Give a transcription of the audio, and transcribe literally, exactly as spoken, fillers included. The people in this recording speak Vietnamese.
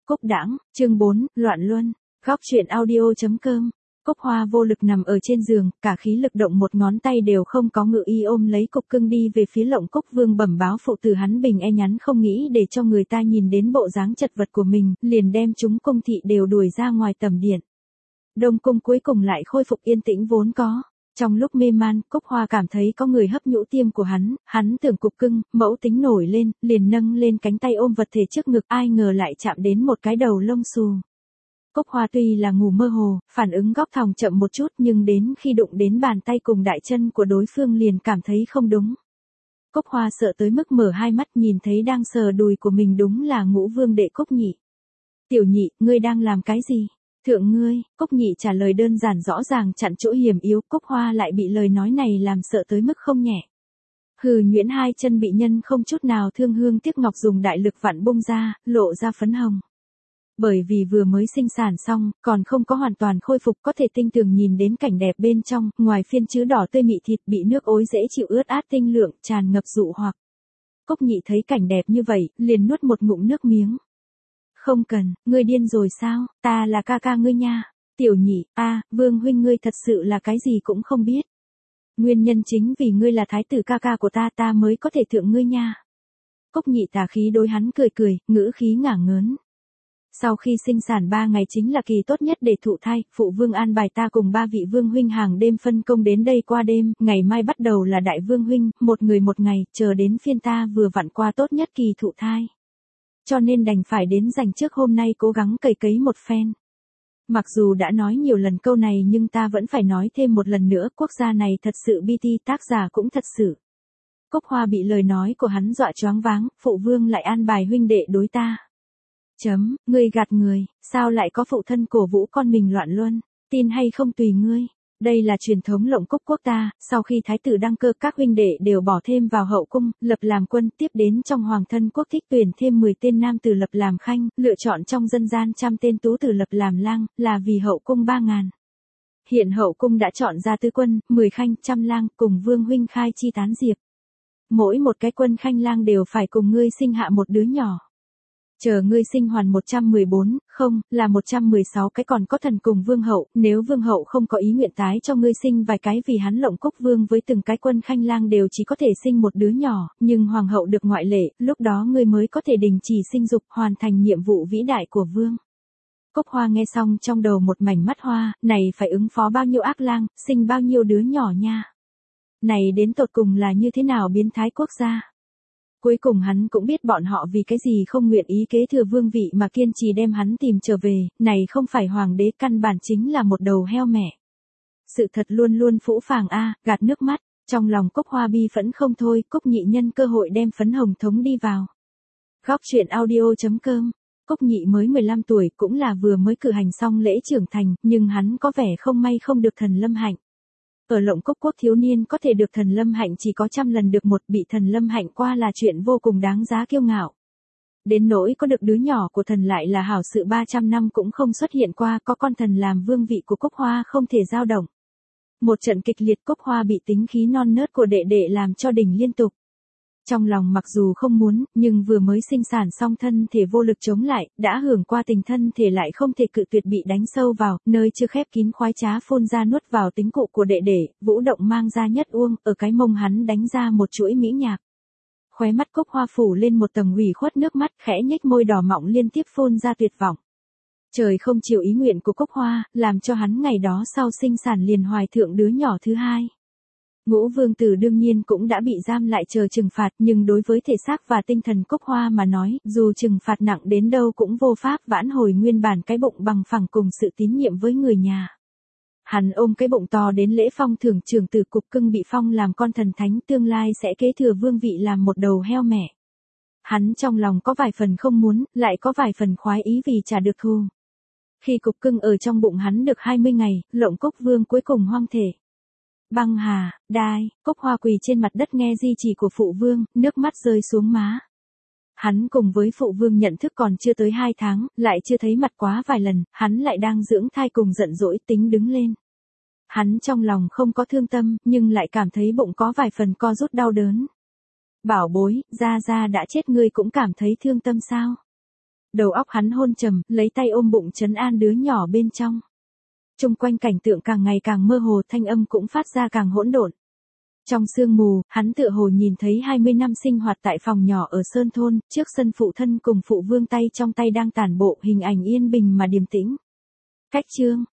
Cốc Đãng, chương bốn, Loạn Luân, góc truyện audio.com. Cốc Hoa vô lực nằm ở trên giường, cả khí lực động một ngón tay đều không có, ngự y ôm lấy Cục Cưng đi về phía Lộng Cốc Vương bẩm báo phụ tử hắn bình e nhắn không nghĩ để cho người ta nhìn đến bộ dáng chật vật của mình, liền đem chúng cung thị đều đuổi ra ngoài tầm điện. Đông cung cuối cùng lại khôi phục yên tĩnh vốn có. Trong lúc mê man, Cốc Hoa cảm thấy có người hấp nhũ tiêm của hắn, hắn tưởng Cục Cưng, mẫu tính nổi lên, liền nâng lên cánh tay ôm vật thể trước ngực, ai ngờ lại chạm đến một cái đầu lông xù. Cốc Hoa tuy là ngủ mơ hồ, phản ứng góc thòng chậm một chút, nhưng đến khi đụng đến bàn tay cùng đại chân của đối phương liền cảm thấy không đúng. Cốc Hoa sợ tới mức mở hai mắt, nhìn thấy đang sờ đùi của mình đúng là Ngũ Vương đệ Cốc Nhị. Tiểu Nhị, ngươi đang làm cái gì? Thượng ngươi, Cốc Nhị trả lời đơn giản rõ ràng chặn chỗ hiểm yếu, Cốc Hoa lại bị lời nói này làm sợ tới mức không nhẹ. Hừ, nhuyễn hai chân bị nhân không chút nào thương hương tiếc ngọc dùng đại lực vặn bung ra, lộ ra phấn hồng. Bởi vì vừa mới sinh sản xong, còn không có hoàn toàn khôi phục, có thể tinh tường nhìn đến cảnh đẹp bên trong, ngoài phiên chữ đỏ tươi mị thịt bị nước ối dễ chịu ướt át tinh lượng, tràn ngập dụ hoặc. Cốc Nhị thấy cảnh đẹp như vậy, liền nuốt một ngụm nước miếng. Không cần, ngươi điên rồi sao, ta là ca ca ngươi nha. Tiểu Nhị, a, Vương huynh ngươi thật sự là cái gì cũng không biết. Nguyên nhân chính vì ngươi là thái tử ca ca của ta, ta mới có thể thượng ngươi nha. Cốc Nhị tà khí đối hắn cười cười, ngữ khí ngả ngớn. Sau khi sinh sản ba ngày chính là kỳ tốt nhất để thụ thai, phụ vương an bài ta cùng ba vị vương huynh hàng đêm phân công đến đây qua đêm, ngày mai bắt đầu là đại vương huynh, một người một ngày, chờ đến phiên ta vừa vặn qua tốt nhất kỳ thụ thai. Cho nên đành phải đến dành trước hôm nay cố gắng cày cấy một phen. Mặc dù đã nói nhiều lần câu này nhưng ta vẫn phải nói thêm một lần nữa, quốc gia này thật sự bi ti, tác giả cũng thật sự. Cốc Hoa bị lời nói của hắn dọa choáng váng, phụ vương lại an bài huynh đệ đối ta. Chấm, ngươi gạt người, sao lại có phụ thân cổ vũ con mình loạn luân, tin hay không tùy ngươi. Đây là truyền thống Lộng Cốc quốc ta, sau khi thái tử đăng cơ các huynh đệ đều bỏ thêm vào hậu cung, lập làm quân, tiếp đến trong hoàng thân quốc thích tuyển thêm mười tên nam tử lập làm khanh, lựa chọn trong dân gian trăm tên tú tử lập làm lang, là vì hậu cung ba ngàn. Hiện hậu cung đã chọn ra tứ quân, mười khanh, trăm lang, cùng vương huynh khai chi tán diệp. Mỗi một cái quân khanh lang đều phải cùng ngươi sinh hạ một đứa nhỏ. Chờ ngươi sinh hoàn một trăm mười bốn, không, là một trăm mười sáu cái, còn có thần cùng vương hậu, nếu vương hậu không có ý nguyện tái cho ngươi sinh vài cái vì hắn Lộng Cốc vương với từng cái quân khanh lang đều chỉ có thể sinh một đứa nhỏ, nhưng hoàng hậu được ngoại lệ, lúc đó ngươi mới có thể đình chỉ sinh dục, hoàn thành nhiệm vụ vĩ đại của vương. Cốc Hoa nghe xong trong đầu một mảnh mắt hoa, này phải ứng phó bao nhiêu ác lang, sinh bao nhiêu đứa nhỏ nha. Này đến tột cùng là như thế nào biến thái quốc gia. Cuối cùng hắn cũng biết bọn họ vì cái gì không nguyện ý kế thừa vương vị mà kiên trì đem hắn tìm trở về, này không phải hoàng đế, căn bản chính là một đầu heo mẹ. Sự thật luôn luôn phũ phàng a, gạt nước mắt, trong lòng Cốc Hoa bi phẫn không thôi, Cốc Nhị nhân cơ hội đem phấn hồng thống đi vào. Góc truyện audio.com. Cốc Nhị mới mười lăm tuổi, cũng là vừa mới cử hành xong lễ trưởng thành, nhưng hắn có vẻ không may không được thần lâm hạnh. Ở Lộng Cốc quốc thiếu niên có thể được thần lâm hạnh chỉ có trăm lần được một, bị thần lâm hạnh qua là chuyện vô cùng đáng giá kiêu ngạo. Đến nỗi có được đứa nhỏ của thần lại là hảo sự, ba trăm năm cũng không xuất hiện qua, có con thần làm vương vị của Cốc Hoa không thể dao động. Một trận kịch liệt, Cốc Hoa bị tính khí non nớt của đệ đệ làm cho đỉnh liên tục. Trong lòng mặc dù không muốn, nhưng vừa mới sinh sản xong thân thể vô lực chống lại, đã hưởng qua tình thân thể lại không thể cự tuyệt, bị đánh sâu vào, nơi chưa khép kín khoái trá phun ra nuốt vào tính cụ của đệ đệ, vũ động mang ra nhất uông, ở cái mông hắn đánh ra một chuỗi mỹ nhạc. Khóe mắt Cốc Hoa phủ lên một tầng ủy khuất nước mắt, khẽ nhếch môi đỏ mọng liên tiếp phun ra tuyệt vọng. Trời không chịu ý nguyện của Cốc Hoa, làm cho hắn ngày đó sau sinh sản liền hoài thượng đứa nhỏ thứ hai. Ngũ vương tử đương nhiên cũng đã bị giam lại chờ trừng phạt, nhưng đối với thể xác và tinh thần Cốc Hoa mà nói, dù trừng phạt nặng đến đâu cũng vô pháp vãn hồi nguyên bản cái bụng bằng phẳng cùng sự tín nhiệm với người nhà. Hắn ôm cái bụng to đến lễ phong thưởng trưởng tử Cục Cưng bị phong làm con thần thánh, tương lai sẽ kế thừa vương vị làm một đầu heo mẹ. Hắn trong lòng có vài phần không muốn, lại có vài phần khoái ý vì trả được thù. Khi Cục Cưng ở trong bụng hắn được hai mươi ngày, Lộng Cốc vương cuối cùng hoang thể. Băng hà, đai, Cốc Hoa quỳ trên mặt đất nghe di chỉ của phụ vương, nước mắt rơi xuống má. Hắn cùng với phụ vương nhận thức còn chưa tới hai tháng, lại chưa thấy mặt quá vài lần, hắn lại đang dưỡng thai cùng giận dỗi tính đứng lên. Hắn trong lòng không có thương tâm, nhưng lại cảm thấy bụng có vài phần co rút đau đớn. Bảo bối, Gia Gia đã chết ngươi cũng cảm thấy thương tâm sao? Đầu óc hắn hôn trầm, lấy tay ôm bụng trấn an đứa nhỏ bên trong. Chung quanh cảnh tượng càng ngày càng mơ hồ, thanh âm cũng phát ra càng hỗn độn. Trong sương mù, hắn tựa hồ nhìn thấy hai mươi năm sinh hoạt tại phòng nhỏ ở Sơn Thôn, trước sân phụ thân cùng phụ vương tay trong tay đang tản bộ, hình ảnh yên bình mà điềm tĩnh. Cách chương